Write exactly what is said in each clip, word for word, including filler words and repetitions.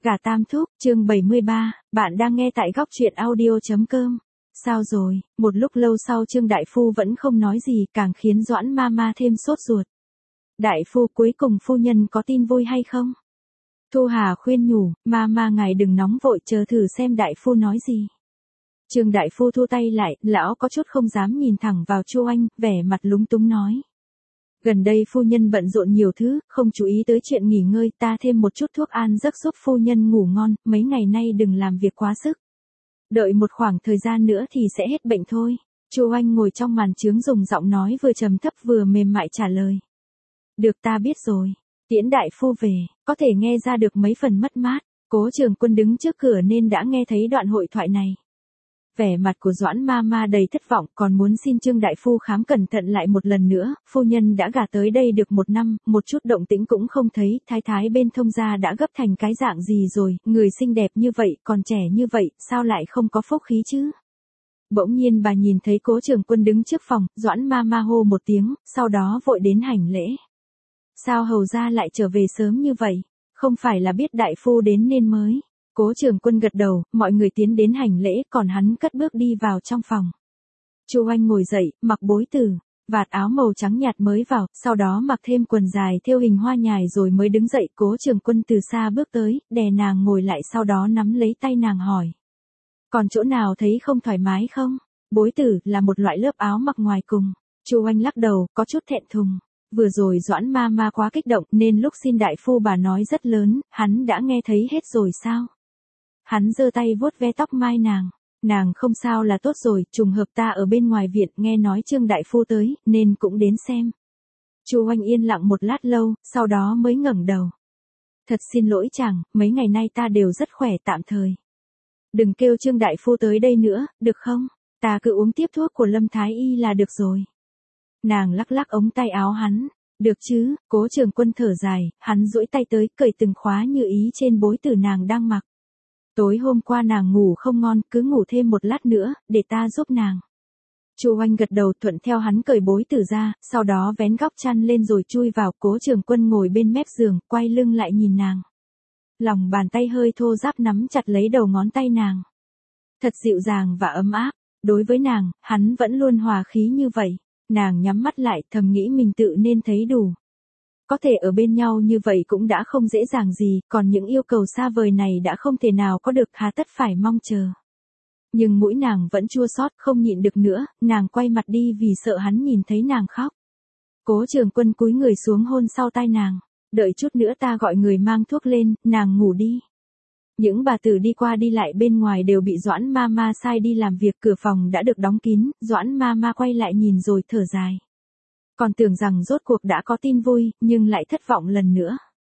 Gà Tam Thúc, chương bảy mươi ba, bạn đang nghe tại góc truyện audio.com. Sao rồi, một lúc lâu sau Trương Đại Phu vẫn không nói gì, càng khiến Doãn Mama thêm sốt ruột. Đại Phu, cuối cùng phu nhân có tin vui hay không? Thu Hà khuyên nhủ, Mama ngài đừng nóng vội, chờ thử xem Đại Phu nói gì. Trương Đại Phu thu tay lại, lão có chút không dám nhìn thẳng vào Chu Anh, vẻ mặt lúng túng nói. Gần đây phu nhân bận rộn nhiều thứ, không chú ý tới chuyện nghỉ ngơi, ta thêm một chút thuốc an giấc giúp phu nhân ngủ ngon, mấy ngày nay đừng làm việc quá sức. Đợi một khoảng thời gian nữa thì sẽ hết bệnh thôi. Chu Anh ngồi trong màn chướng dùng giọng nói vừa trầm thấp vừa mềm mại trả lời. Được, ta biết rồi. Tiễn Đại Phu về, có thể nghe ra được mấy phần mất mát. Cố Trường Quân đứng trước cửa nên đã nghe thấy đoạn hội thoại này. Vẻ mặt của Doãn Mama đầy thất vọng, còn muốn xin Trương Đại Phu khám cẩn thận lại một lần nữa. Phu nhân đã gả tới đây được một năm, một chút động tĩnh cũng không thấy, thái thái bên thông gia đã gấp thành cái dạng gì rồi, người xinh đẹp như vậy, còn trẻ như vậy, sao lại không có phúc khí chứ? Bỗng nhiên bà nhìn thấy Cố Trường Quân đứng trước phòng, Doãn Mama hô một tiếng, sau đó vội đến hành lễ. Sao hầu gia lại trở về sớm như vậy? Không phải là biết Đại Phu đến nên mới. Cố Trường Quân gật đầu, mọi người tiến đến hành lễ, còn hắn cất bước đi vào trong phòng. Chu Anh ngồi dậy, mặc bối tử, vạt áo màu trắng nhạt mới vào, sau đó mặc thêm quần dài thêu hình hoa nhài rồi mới đứng dậy. Cố Trường Quân từ xa bước tới, đè nàng ngồi lại, sau đó nắm lấy tay nàng hỏi. Còn chỗ nào thấy không thoải mái không? Bối tử là một loại lớp áo mặc ngoài cùng. Chu Anh lắc đầu, có chút thẹn thùng. Vừa rồi Doãn Mama quá kích động nên lúc xin Đại Phu bà nói rất lớn, hắn đã nghe thấy hết rồi sao? Hắn giơ tay vuốt ve tóc mai nàng. Nàng không sao là tốt rồi, trùng hợp ta ở bên ngoài viện nghe nói Trương Đại Phu tới, nên cũng đến xem. Chu Anh yên lặng một lát lâu, sau đó mới ngẩng đầu. Thật xin lỗi chàng, mấy ngày nay ta đều rất khỏe tạm thời. Đừng kêu Trương Đại Phu tới đây nữa, được không? Ta cứ uống tiếp thuốc của Lâm Thái Y là được rồi. Nàng lắc lắc ống tay áo hắn. Được chứ, Cố Trường Quân thở dài, hắn duỗi tay tới, cởi từng khóa như ý trên bối tử nàng đang mặc. Tối hôm qua nàng ngủ không ngon, cứ ngủ thêm một lát nữa, để ta giúp nàng. Chu Anh gật đầu thuận theo hắn cởi bối tử ra, sau đó vén góc chăn lên rồi chui vào. Cố Trường Quân ngồi bên mép giường, quay lưng lại nhìn nàng. Lòng bàn tay hơi thô ráp nắm chặt lấy đầu ngón tay nàng. Thật dịu dàng và ấm áp, đối với nàng, hắn vẫn luôn hòa khí như vậy. Nàng nhắm mắt lại, thầm nghĩ mình tự nên thấy đủ. Có thể ở bên nhau như vậy cũng đã không dễ dàng gì, còn những yêu cầu xa vời này đã không thể nào có được, hà tất phải mong chờ. Nhưng mũi nàng vẫn chua xót, không nhịn được nữa, nàng quay mặt đi vì sợ hắn nhìn thấy nàng khóc. Cố Trường Quân cúi người xuống hôn sau tai nàng. Đợi chút nữa ta gọi người mang thuốc lên, nàng ngủ đi. Những bà tử đi qua đi lại bên ngoài đều bị Doãn Mama sai đi làm việc, cửa phòng đã được đóng kín, Doãn Mama quay lại nhìn rồi thở dài. Còn tưởng rằng rốt cuộc đã có tin vui, nhưng lại thất vọng lần nữa.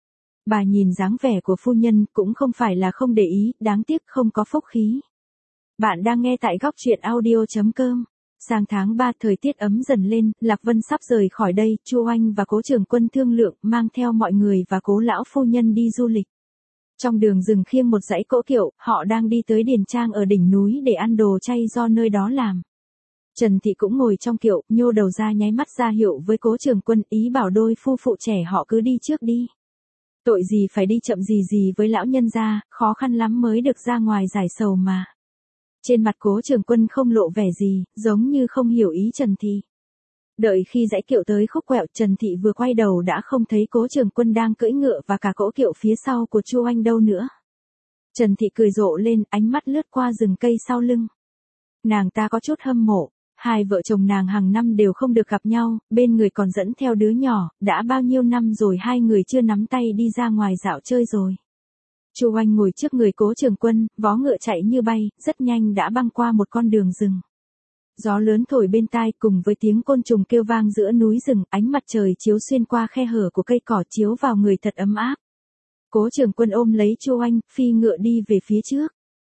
Bà nhìn dáng vẻ của phu nhân cũng không phải là không để ý, đáng tiếc không có phúc khí. Bạn đang nghe tại góc truyện audio.com. Sang tháng ba thời tiết ấm dần lên, Lạc Vân sắp rời khỏi đây, Chu Anh và Cố Trường Quân thương lượng mang theo mọi người và Cố lão phu nhân đi du lịch. Trong đường rừng khiêng một dãy cỗ kiệu, họ đang đi tới điền trang ở đỉnh núi để ăn đồ chay do nơi đó làm. Trần Thị cũng ngồi trong kiệu, nhô đầu ra nháy mắt ra hiệu với Cố Trường Quân, ý bảo đôi phu phụ trẻ họ cứ đi trước đi. Tội gì phải đi chậm gì gì với lão nhân gia, khó khăn lắm mới được ra ngoài giải sầu mà. Trên mặt Cố Trường Quân không lộ vẻ gì, giống như không hiểu ý Trần Thị. Đợi khi dãy kiệu tới khúc quẹo, Trần Thị vừa quay đầu đã không thấy Cố Trường Quân đang cưỡi ngựa và cả cỗ kiệu phía sau của Chu Anh đâu nữa. Trần Thị cười rộ lên, ánh mắt lướt qua rừng cây sau lưng. Nàng ta có chút hâm mộ, hai vợ chồng nàng hàng năm đều không được gặp nhau, bên người còn dẫn theo đứa nhỏ, đã bao nhiêu năm rồi hai người chưa nắm tay đi ra ngoài dạo chơi rồi. Chu Anh ngồi trước người Cố Trường Quân, vó ngựa chạy như bay, rất nhanh đã băng qua một con đường rừng. Gió lớn thổi bên tai cùng với tiếng côn trùng kêu vang giữa núi rừng, ánh mặt trời chiếu xuyên qua khe hở của cây cỏ chiếu vào người thật ấm áp. Cố Trường Quân ôm lấy Chu Anh, phi ngựa đi về phía trước.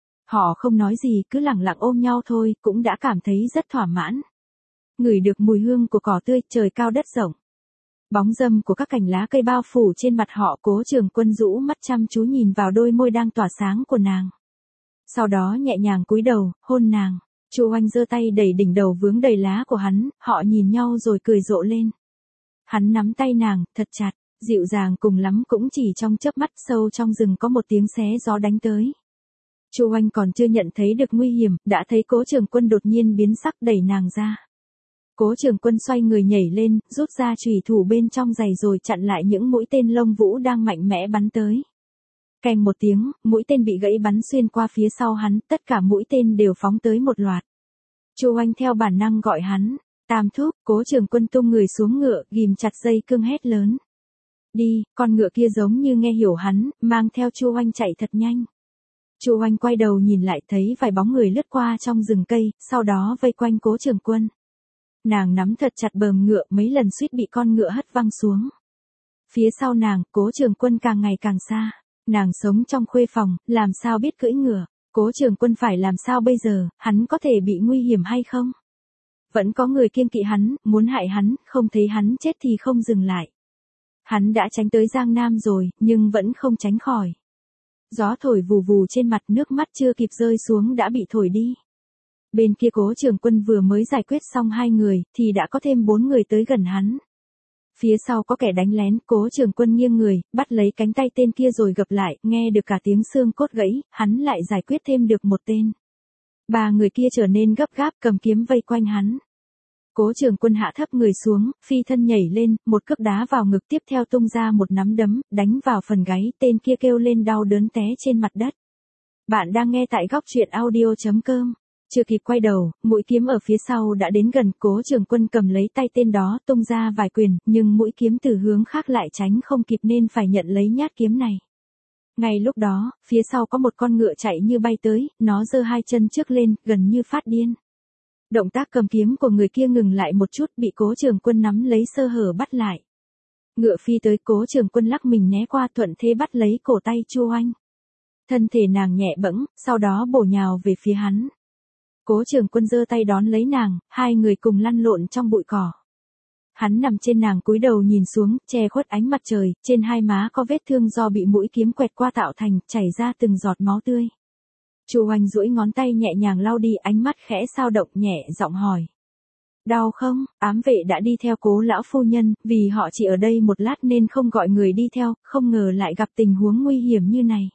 Họ không nói gì, cứ lẳng lặng ôm nhau thôi, cũng đã cảm thấy rất thỏa mãn. Ngửi được mùi hương của cỏ tươi, trời cao đất rộng. Bóng râm của các cành lá cây bao phủ trên mặt họ. Cố Trường Quân rũ mắt chăm chú nhìn vào đôi môi đang tỏa sáng của nàng. Sau đó nhẹ nhàng cúi đầu, hôn nàng. Chu Anh giơ tay đẩy đỉnh đầu vướng đầy lá của hắn, họ nhìn nhau rồi cười rộ lên. Hắn nắm tay nàng, thật chặt, Dịu dàng cùng lắm cũng chỉ trong chớp mắt, sâu trong rừng có một tiếng xé gió đánh tới. Chu Oanh còn chưa nhận thấy được nguy hiểm, đã thấy Cố Trường Quân đột nhiên biến sắc đẩy nàng ra. Cố Trường Quân xoay người nhảy lên, rút ra chùy thủ bên trong giày rồi chặn lại những mũi tên lông vũ đang mạnh mẽ bắn tới. Keng một tiếng, mũi tên bị gãy bắn xuyên qua phía sau hắn, tất cả mũi tên đều phóng tới một loạt. Chu Oanh theo bản năng gọi hắn, Tam thúc. Cố Trường Quân tung người xuống ngựa, ghim chặt dây cương hét lớn. Đi, con ngựa kia giống như nghe hiểu hắn, mang theo Chu Oanh chạy thật nhanh. Chu Oanh quay đầu nhìn lại thấy vài bóng người lướt qua trong rừng cây, sau đó vây quanh Cố Trường Quân. Nàng nắm thật chặt bờm ngựa, mấy lần suýt bị con ngựa hất văng xuống. Phía sau nàng, Cố Trường Quân càng ngày càng xa. Nàng sống trong khuê phòng, làm sao biết cưỡi ngựa. Cố Trường Quân phải làm sao bây giờ, hắn có thể bị nguy hiểm hay không? Vẫn có người kiêng kỵ hắn, muốn hại hắn, không thấy hắn chết thì không dừng lại. Hắn đã tránh tới Giang Nam rồi, nhưng vẫn không tránh khỏi. Gió thổi vù vù trên mặt, nước mắt chưa kịp rơi xuống đã bị thổi đi. Bên kia Cố Trường Quân vừa mới giải quyết xong hai người, thì đã có thêm bốn người tới gần hắn. Phía sau có kẻ đánh lén, Cố Trường Quân nghiêng người, bắt lấy cánh tay tên kia rồi gập lại, nghe được cả tiếng xương cốt gãy, hắn lại giải quyết thêm được một tên. Ba người kia trở nên gấp gáp, cầm kiếm vây quanh hắn. Cố Trường Quân hạ thấp người xuống, phi thân nhảy lên, một cước đá vào ngực, tiếp theo tung ra một nắm đấm, đánh vào phần gáy, tên kia kêu lên đau đớn té trên mặt đất. Bạn đang nghe tại góc truyện audio chấm com. Chưa kịp quay đầu, mũi kiếm ở phía sau đã đến gần, Cố Trường Quân cầm lấy tay tên đó, tung ra vài quyền, nhưng mũi kiếm từ hướng khác lại tránh không kịp nên phải nhận lấy nhát kiếm này. Ngay lúc đó, phía sau có một con ngựa chạy như bay tới, nó giơ hai chân trước lên, gần như phát điên. Động tác cầm kiếm của người kia ngừng lại một chút, bị Cố Trường Quân nắm lấy sơ hở bắt lại. Ngựa phi tới, Cố Trường Quân lắc mình né qua, thuận thế bắt lấy cổ tay Chu Oanh. Thân thể nàng nhẹ bẫng, sau đó bổ nhào về phía hắn. Cố Trường Quân giơ tay đón lấy nàng, hai người cùng lăn lộn trong bụi cỏ. Hắn nằm trên nàng cúi đầu nhìn xuống, che khuất ánh mặt trời, trên hai má có vết thương do bị mũi kiếm quẹt qua tạo thành, chảy ra từng giọt máu tươi. Chu Oanh duỗi ngón tay nhẹ nhàng lau đi, ánh mắt khẽ dao động, nhẹ giọng hỏi. Đau không? Ám vệ đã đi theo Cố lão phu nhân, vì họ chỉ ở đây một lát nên không gọi người đi theo, không ngờ lại gặp tình huống nguy hiểm như này.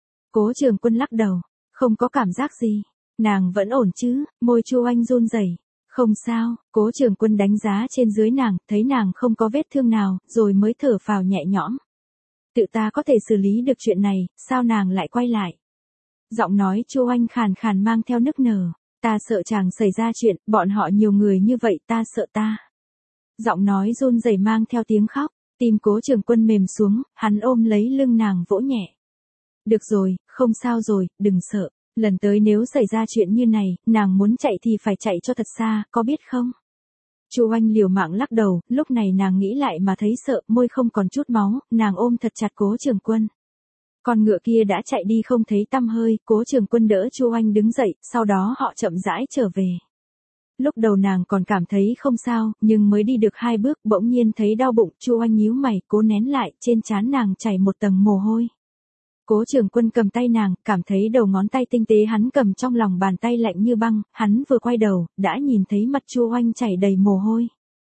Cố Trường Quân lắc đầu, không có cảm giác gì. Nàng vẫn ổn chứ? Môi Chu Oanh run rẩy. Không sao. Cố Trường Quân đánh giá trên dưới nàng, thấy nàng không có vết thương nào, rồi mới thở phào nhẹ nhõm. Tự ta có thể xử lý được chuyện này, sao nàng lại quay lại? Giọng nói Chu Oanh khàn khàn mang theo nức nở. Ta sợ chàng xảy ra chuyện, bọn họ nhiều người như vậy, ta sợ ta. Giọng nói run rẩy mang theo tiếng khóc, tim Cố Trường Quân mềm xuống, hắn ôm lấy lưng nàng vỗ nhẹ. Được rồi, không sao rồi, đừng sợ. Lần tới nếu xảy ra chuyện như này, nàng muốn chạy thì phải chạy cho thật xa, có biết không? Chu Oanh liều mạng lắc đầu, lúc này nàng nghĩ lại mà thấy sợ, môi không còn chút máu, nàng ôm thật chặt Cố Trường Quân. Con ngựa kia đã chạy đi không thấy tăm hơi, Cố Trường Quân đỡ Chu Oanh đứng dậy, sau đó họ chậm rãi trở về. Lúc đầu nàng còn cảm thấy không sao, nhưng mới đi được hai bước, bỗng nhiên thấy đau bụng, Chu Oanh nhíu mày, cố nén lại, trên trán nàng chảy một tầng mồ hôi. Cố Trường Quân cầm tay nàng, cảm thấy đầu ngón tay tinh tế hắn cầm trong lòng bàn tay lạnh như băng, hắn vừa quay đầu, đã nhìn thấy mặt Chu Oanh chảy đầy mồ hôi.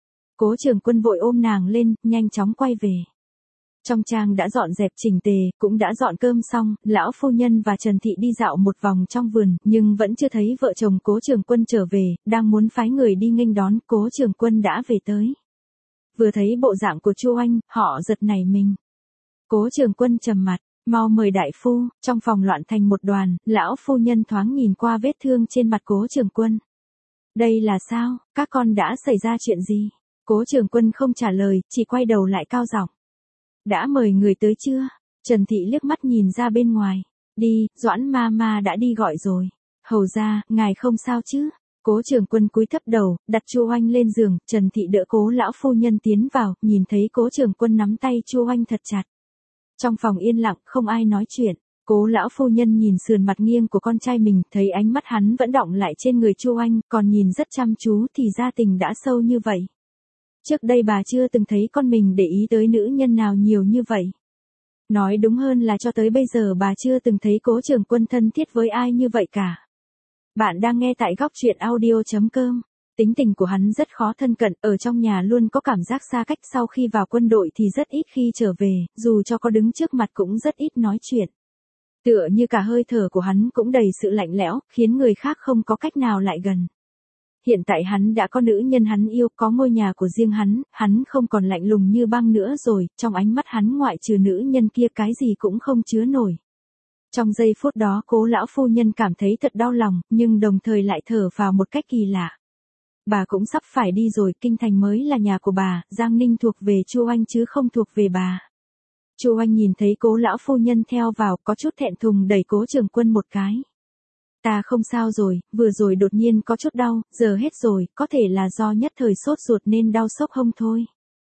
Cố Trường Quân vội ôm nàng lên, nhanh chóng quay về. Trong trang đã dọn dẹp chỉnh tề, cũng đã dọn cơm xong, lão phu nhân và Trần Thị đi dạo một vòng trong vườn, nhưng vẫn chưa thấy vợ chồng Cố Trường Quân trở về, đang muốn phái người đi nghênh đón, Cố Trường Quân đã về tới. Vừa thấy bộ dạng của Chu Oanh, họ giật nảy mình. Cố Trường Quân trầm mặt, mau mời đại phu. Trong phòng loạn thành một đoàn, lão phu nhân thoáng nhìn qua vết thương trên mặt Cố Trường Quân. Đây là sao, các con đã xảy ra chuyện gì? Cố Trường Quân không trả lời, chỉ quay đầu lại cao giọng. Đã mời người tới chưa? Trần Thị liếc mắt nhìn ra bên ngoài. Đi, Doãn ma ma đã đi gọi rồi. Hầu ra, ngài không sao chứ? Cố Trường Quân cúi thấp đầu, đặt Chu Oanh lên giường, Trần Thị đỡ Cố lão phu nhân tiến vào, nhìn thấy Cố Trường Quân nắm tay Chu Oanh thật chặt. Trong phòng yên lặng, không ai nói chuyện. Cố lão phu nhân nhìn sườn mặt nghiêng của con trai mình, thấy ánh mắt hắn vẫn đọng lại trên người Chu Oanh, còn nhìn rất chăm chú, thì ra tình đã sâu như vậy. Trước đây bà chưa từng thấy con mình để ý tới nữ nhân nào nhiều như vậy. Nói đúng hơn là cho tới bây giờ bà chưa từng thấy Cố Trường Quân thân thiết với ai như vậy cả. Bạn đang nghe tại góc truyện audio chấm com. Tính tình của hắn rất khó thân cận, ở trong nhà luôn có cảm giác xa cách, sau khi vào quân đội thì rất ít khi trở về, dù cho có đứng trước mặt cũng rất ít nói chuyện. Tựa như cả hơi thở của hắn cũng đầy sự lạnh lẽo, khiến người khác không có cách nào lại gần. Hiện tại hắn đã có nữ nhân hắn yêu, có ngôi nhà của riêng hắn, hắn không còn lạnh lùng như băng nữa rồi, trong ánh mắt hắn ngoại trừ nữ nhân kia cái gì cũng không chứa nổi. Trong giây phút đó Cố lão phu nhân cảm thấy thật đau lòng, nhưng đồng thời lại thở vào một cách kỳ lạ. Bà cũng sắp phải đi rồi, kinh thành mới là nhà của bà, Giang Ninh thuộc về Chu Oanh chứ không thuộc về bà. Chu Oanh nhìn thấy Cố lão phu nhân theo vào, có chút thẹn thùng đẩy Cố Trường Quân một cái. Ta không sao rồi, vừa rồi đột nhiên có chút đau, giờ hết rồi, có thể là do nhất thời sốt ruột nên đau sốc hông thôi.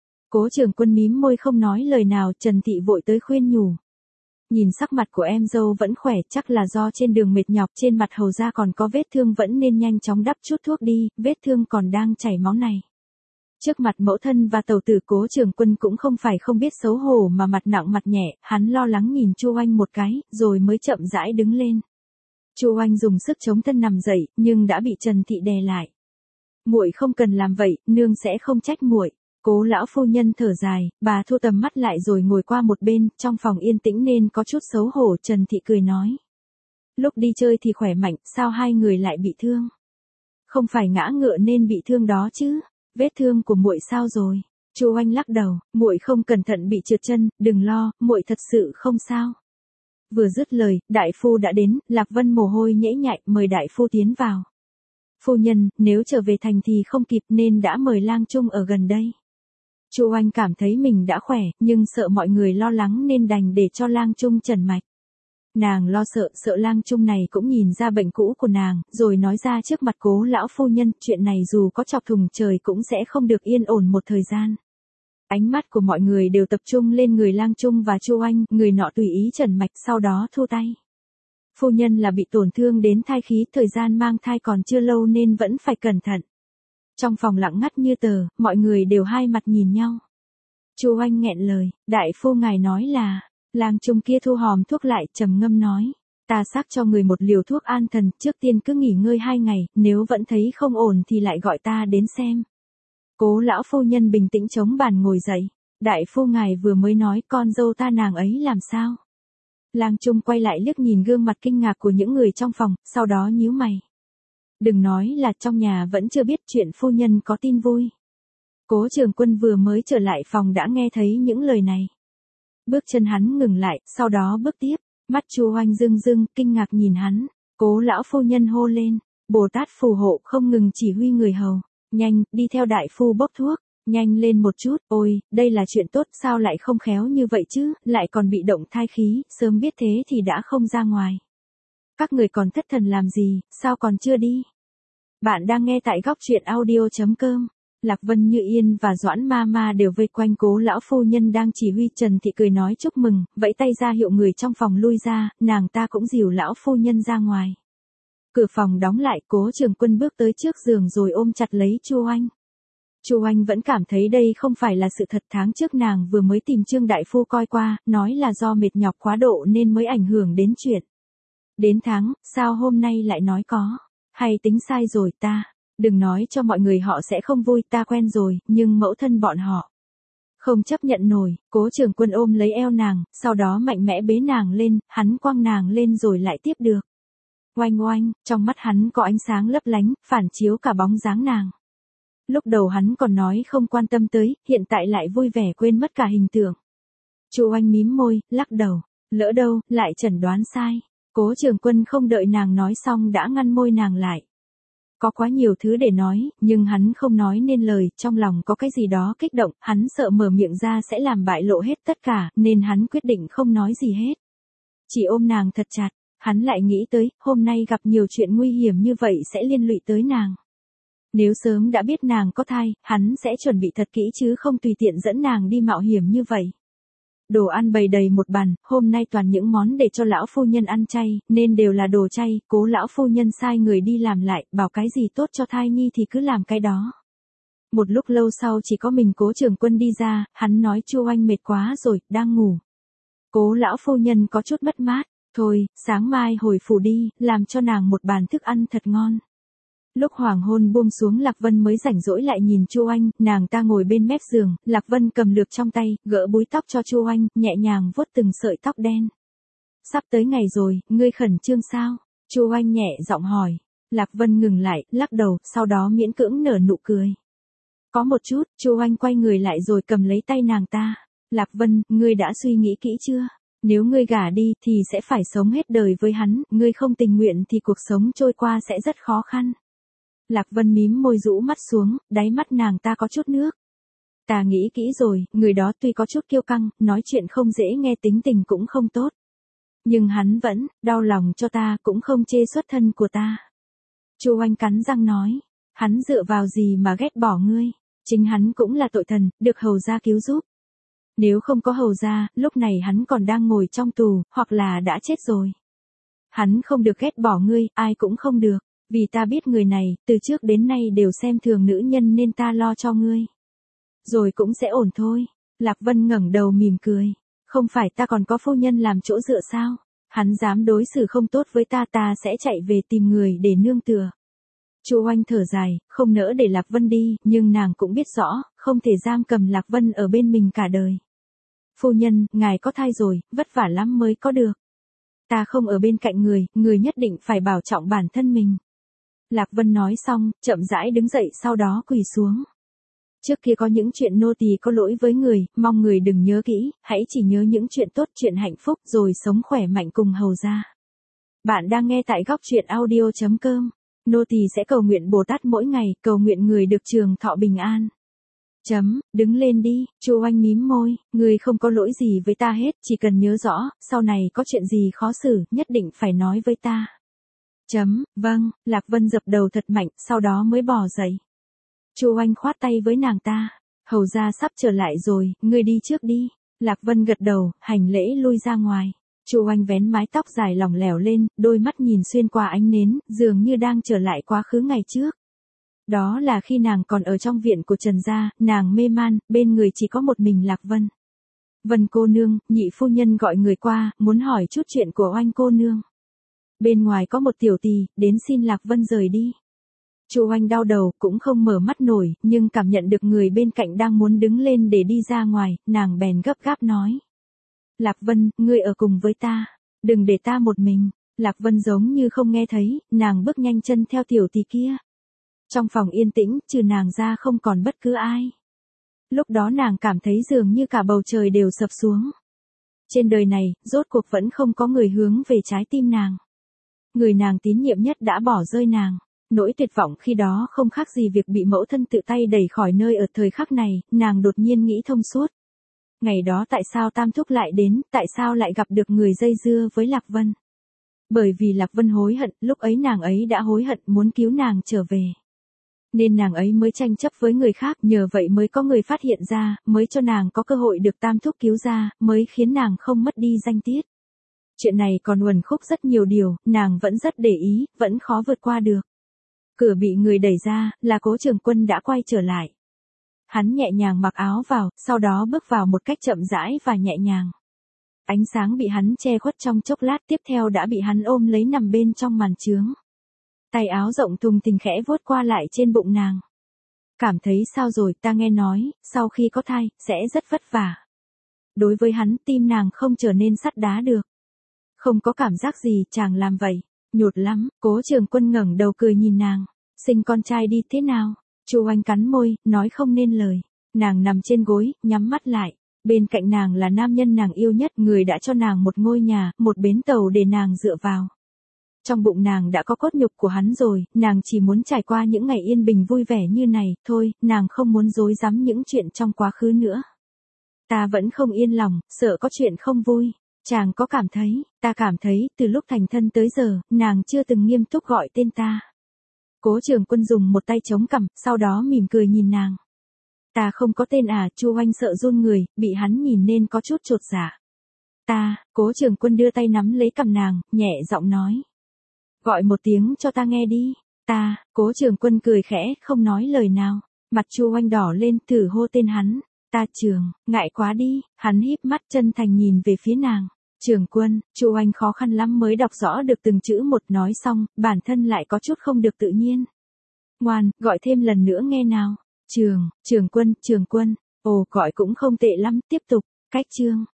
Cố Trường Quân mím môi không nói lời nào, Trần Thị vội tới khuyên nhủ. Nhìn sắc mặt của em dâu vẫn khỏe, chắc là do trên đường mệt nhọc, trên mặt hầu ra còn có vết thương, vẫn nên nhanh chóng đắp chút thuốc đi, vết thương còn đang chảy máu này. Trước mặt mẫu thân và tẩu tử, Cố Trường Quân cũng không phải không biết xấu hổ mà mặt nặng mặt nhẹ, hắn lo lắng nhìn Chu Oanh một cái, rồi mới chậm rãi đứng lên. Chu Oanh dùng sức chống thân nằm dậy, nhưng đã bị Trần Thị đè lại. Muội không cần làm vậy, nương sẽ không trách muội. Cố lão phu nhân thở dài, bà thu tầm mắt lại rồi ngồi qua một bên, trong phòng yên tĩnh nên có chút xấu hổ. Trần Thị cười nói. Lúc đi chơi thì khỏe mạnh, sao hai người lại bị thương? Không phải ngã ngựa nên bị thương đó chứ? Vết thương của muội sao rồi? Chu Oanh lắc đầu, muội không cẩn thận bị trượt chân, đừng lo, muội thật sự không sao. Vừa dứt lời, đại phu đã đến, Lạc Vân mồ hôi nhễ nhại, mời đại phu tiến vào. Phu nhân, nếu trở về thành thì không kịp nên đã mời lang trung ở gần đây. Chu Oanh cảm thấy mình đã khỏe, nhưng sợ mọi người lo lắng nên đành để cho lang trung trần mạch. Nàng lo sợ, sợ lang trung này cũng nhìn ra bệnh cũ của nàng, rồi nói ra trước mặt Cố lão phu nhân, chuyện này dù có chọc thùng trời cũng sẽ không được yên ổn một thời gian. Ánh mắt của mọi người đều tập trung lên người lang trung và Chu Oanh, người nọ tùy ý trần mạch sau đó thu tay. Phu nhân là bị tổn thương đến thai khí, thời gian mang thai còn chưa lâu nên vẫn phải cẩn thận. Trong phòng lặng ngắt như tờ, mọi người đều hai mặt nhìn nhau. Chu Oanh nghẹn lời, đại phu ngài nói là, lang trung kia thu hòm thuốc lại, trầm ngâm nói, ta xác cho người một liều thuốc an thần, trước tiên cứ nghỉ ngơi hai ngày, nếu vẫn thấy không ổn thì lại gọi ta đến xem. Cố lão phu nhân bình tĩnh chống bàn ngồi dậy, đại phu ngài vừa mới nói con dâu ta nàng ấy làm sao? Lang trung quay lại liếc nhìn gương mặt kinh ngạc của những người trong phòng, sau đó nhíu mày. Đừng nói là trong nhà vẫn chưa biết chuyện phu nhân có tin vui. Cố Trường Quân vừa mới trở lại phòng đã nghe thấy những lời này. Bước chân hắn ngừng lại, sau đó bước tiếp, mắt Chu Oanh rưng rưng, kinh ngạc nhìn hắn. Cố lão phu nhân hô lên, Bồ Tát phù hộ, không ngừng chỉ huy người hầu. Nhanh, đi theo đại phu bốc thuốc, nhanh lên một chút, ôi, đây là chuyện tốt, sao lại không khéo như vậy chứ, lại còn bị động thai khí, sớm biết thế thì đã không ra ngoài. Các người còn thất thần làm gì, sao còn chưa đi? Bạn đang nghe tại góc truyện audio chấm com. Lạc Vân Như Yên và Doãn Ma Ma đều vây quanh Cố lão phu nhân đang chỉ huy. Trần Thị cười nói chúc mừng, vẫy tay ra hiệu người trong phòng lui ra, nàng ta cũng dìu lão phu nhân ra ngoài. Cửa phòng đóng lại, Cố Trường Quân bước tới trước giường rồi ôm chặt lấy Chu Oanh. Chu Oanh vẫn cảm thấy đây không phải là sự thật, tháng trước nàng vừa mới tìm Trương đại phu coi qua, nói là do mệt nhọc quá độ nên mới ảnh hưởng đến chuyện. Đến tháng, sao hôm nay lại nói có? Hay tính sai rồi ta? Đừng nói cho mọi người họ sẽ không vui, ta quen rồi, nhưng mẫu thân bọn họ không chấp nhận nổi. Cố Trường Quân ôm lấy eo nàng, sau đó mạnh mẽ bế nàng lên, hắn quăng nàng lên rồi lại tiếp được. Oanh oanh, trong mắt hắn có ánh sáng lấp lánh, phản chiếu cả bóng dáng nàng. Lúc đầu hắn còn nói không quan tâm tới, hiện tại lại vui vẻ quên mất cả hình tượng. Chu Oanh mím môi, lắc đầu, lỡ đâu, lại chẩn đoán sai. Cố Trường Quân không đợi nàng nói xong đã ngăn môi nàng lại. Có quá nhiều thứ để nói, nhưng hắn không nói nên lời, trong lòng có cái gì đó kích động, hắn sợ mở miệng ra sẽ làm bại lộ hết tất cả, nên hắn quyết định không nói gì hết. Chỉ ôm nàng thật chặt, hắn lại nghĩ tới, hôm nay gặp nhiều chuyện nguy hiểm như vậy sẽ liên lụy tới nàng. Nếu sớm đã biết nàng có thai, hắn sẽ chuẩn bị thật kỹ chứ không tùy tiện dẫn nàng đi mạo hiểm như vậy. Đồ ăn bày đầy một bàn, hôm nay toàn những món để cho lão phu nhân ăn chay, nên đều là đồ chay. Cố lão phu nhân sai người đi làm lại, bảo cái gì tốt cho thai nhi thì cứ làm cái đó. Một lúc lâu sau chỉ có mình Cố Trường Quân đi ra, hắn nói Chu Oanh mệt quá rồi, đang ngủ. Cố lão phu nhân có chút mất mát, thôi, sáng mai hồi phủ đi, làm cho nàng một bàn thức ăn thật ngon. Lúc hoàng hôn buông xuống Lạc Vân mới rảnh rỗi lại nhìn Chu Oanh, nàng ta ngồi bên mép giường, Lạc Vân cầm lược trong tay, gỡ búi tóc cho Chu Oanh, nhẹ nhàng vuốt từng sợi tóc đen. Sắp tới ngày rồi, ngươi khẩn trương sao? Chu Oanh nhẹ giọng hỏi. Lạc Vân ngừng lại, lắc đầu, sau đó miễn cưỡng nở nụ cười. Có một chút, Chu Oanh quay người lại rồi cầm lấy tay nàng ta. Lạc Vân, ngươi đã suy nghĩ kỹ chưa? Nếu ngươi gả đi thì sẽ phải sống hết đời với hắn, ngươi không tình nguyện thì cuộc sống trôi qua sẽ rất khó khăn. Lạc Vân mím môi rũ mắt xuống, đáy mắt nàng ta có chút nước. Ta nghĩ kỹ rồi, người đó tuy có chút kiêu căng, nói chuyện không dễ nghe, tính tình cũng không tốt. Nhưng hắn vẫn đau lòng cho ta, cũng không chê xuất thân của ta. Chu Oanh cắn răng nói, hắn dựa vào gì mà ghét bỏ ngươi? Chính hắn cũng là tội thần, được hầu gia cứu giúp. Nếu không có hầu gia, lúc này hắn còn đang ngồi trong tù, hoặc là đã chết rồi. Hắn không được ghét bỏ ngươi, ai cũng không được. Vì ta biết người này, từ trước đến nay đều xem thường nữ nhân nên ta lo cho ngươi. Rồi cũng sẽ ổn thôi. Lạc Vân ngẩng đầu mỉm cười. Không phải ta còn có phu nhân làm chỗ dựa sao? Hắn dám đối xử không tốt với ta, ta sẽ chạy về tìm người để nương tựa. Chu Oanh thở dài, không nỡ để Lạc Vân đi, nhưng nàng cũng biết rõ, không thể giam cầm Lạc Vân ở bên mình cả đời. Phu nhân, ngài có thai rồi, vất vả lắm mới có được. Ta không ở bên cạnh người, người nhất định phải bảo trọng bản thân mình. Lạc Vân nói xong, chậm rãi đứng dậy, sau đó quỳ xuống. Trước kia có những chuyện nô tỳ có lỗi với người, mong người đừng nhớ kỹ, hãy chỉ nhớ những chuyện tốt, chuyện hạnh phúc, rồi sống khỏe mạnh cùng hầu gia. Bạn đang nghe tại góc truyện audio chấm com. Nô tỳ sẽ cầu nguyện Bồ Tát mỗi ngày, cầu nguyện người được trường thọ bình an. Chấm, đứng lên đi. Chu Oanh mím môi, người không có lỗi gì với ta hết, chỉ cần nhớ rõ, sau này có chuyện gì khó xử, nhất định phải nói với ta. Chấm, vâng. Lạc Vân dập đầu thật mạnh, sau đó mới bò dậy. Chu Oanh khoát tay với nàng ta. Hầu gia sắp trở lại rồi, ngươi đi trước đi. Lạc Vân gật đầu, hành lễ lui ra ngoài. Chu Oanh vén mái tóc dài lỏng lẻo lên, đôi mắt nhìn xuyên qua ánh nến, dường như đang trở lại quá khứ ngày trước. Đó là khi nàng còn ở trong viện của Trần gia, nàng mê man, bên người chỉ có một mình Lạc Vân. Vân cô nương, nhị phu nhân gọi người qua, muốn hỏi chút chuyện của Oanh cô nương. Bên ngoài có một tiểu tỳ, đến xin Lạc Vân rời đi. Chu Oanh đau đầu, cũng không mở mắt nổi, nhưng cảm nhận được người bên cạnh đang muốn đứng lên để đi ra ngoài, nàng bèn gấp gáp nói. Lạc Vân, ngươi ở cùng với ta, đừng để ta một mình. Lạc Vân giống như không nghe thấy, nàng bước nhanh chân theo tiểu tỳ kia. Trong phòng yên tĩnh, trừ nàng ra không còn bất cứ ai. Lúc đó nàng cảm thấy dường như cả bầu trời đều sập xuống. Trên đời này, rốt cuộc vẫn không có người hướng về trái tim nàng. Người nàng tín nhiệm nhất đã bỏ rơi nàng. Nỗi tuyệt vọng khi đó không khác gì việc bị mẫu thân tự tay đẩy khỏi nơi ở thời khắc này, nàng đột nhiên nghĩ thông suốt. Ngày đó tại sao Tam Thúc lại đến, tại sao lại gặp được người dây dưa với Lạc Vân? Bởi vì Lạc Vân hối hận, lúc ấy nàng ấy đã hối hận muốn cứu nàng trở về. Nên nàng ấy mới tranh chấp với người khác, nhờ vậy mới có người phát hiện ra, mới cho nàng có cơ hội được Tam Thúc cứu ra, mới khiến nàng không mất đi danh tiết. Chuyện này còn uẩn khúc rất nhiều điều, nàng vẫn rất để ý, vẫn khó vượt qua được. Cửa bị người đẩy ra, là Cố Trường Quân đã quay trở lại. Hắn nhẹ nhàng mặc áo vào, sau đó bước vào một cách chậm rãi và nhẹ nhàng. Ánh sáng bị hắn che khuất trong chốc lát, tiếp theo đã bị hắn ôm lấy nằm bên trong màn trướng. Tay áo rộng thùng thình khẽ vuốt qua lại trên bụng nàng. Cảm thấy sao rồi, ta nghe nói, sau khi có thai, sẽ rất vất vả. Đối với hắn, tim nàng không trở nên sắt đá được. Không có cảm giác gì, chàng làm vậy. Nhột lắm. Cố Trường Quân ngẩng đầu cười nhìn nàng. Sinh con trai đi thế nào? Chu Oanh cắn môi, nói không nên lời. Nàng nằm trên gối, nhắm mắt lại. Bên cạnh nàng là nam nhân nàng yêu nhất, người đã cho nàng một ngôi nhà, một bến tàu để nàng dựa vào. Trong bụng nàng đã có cốt nhục của hắn rồi, nàng chỉ muốn trải qua những ngày yên bình vui vẻ như này, thôi, nàng không muốn rối rắm những chuyện trong quá khứ nữa. Ta vẫn không yên lòng, sợ có chuyện không vui. Chàng có cảm thấy, ta cảm thấy, từ lúc thành thân tới giờ, nàng chưa từng nghiêm túc gọi tên ta. Cố Trường Quân dùng một tay chống cằm, sau đó mỉm cười nhìn nàng. Ta không có tên à? Chu Oanh sợ run người, bị hắn nhìn nên có chút chột dạ. Ta, Cố Trường Quân đưa tay nắm lấy cằm nàng, nhẹ giọng nói. Gọi một tiếng cho ta nghe đi. Ta, Cố Trường Quân cười khẽ, không nói lời nào. Mặt Chu Oanh đỏ lên, thử hô tên hắn. Ta Trường, ngại quá đi. Hắn híp mắt chân thành nhìn về phía nàng. Trường Quân. Chu Oanh khó khăn lắm mới đọc rõ được từng chữ một, nói xong, bản thân lại có chút không được tự nhiên. Ngoan, gọi thêm lần nữa nghe nào. Trường, Trường Quân, Trường Quân. Ồ, gọi cũng không tệ lắm, tiếp tục. Cách chương.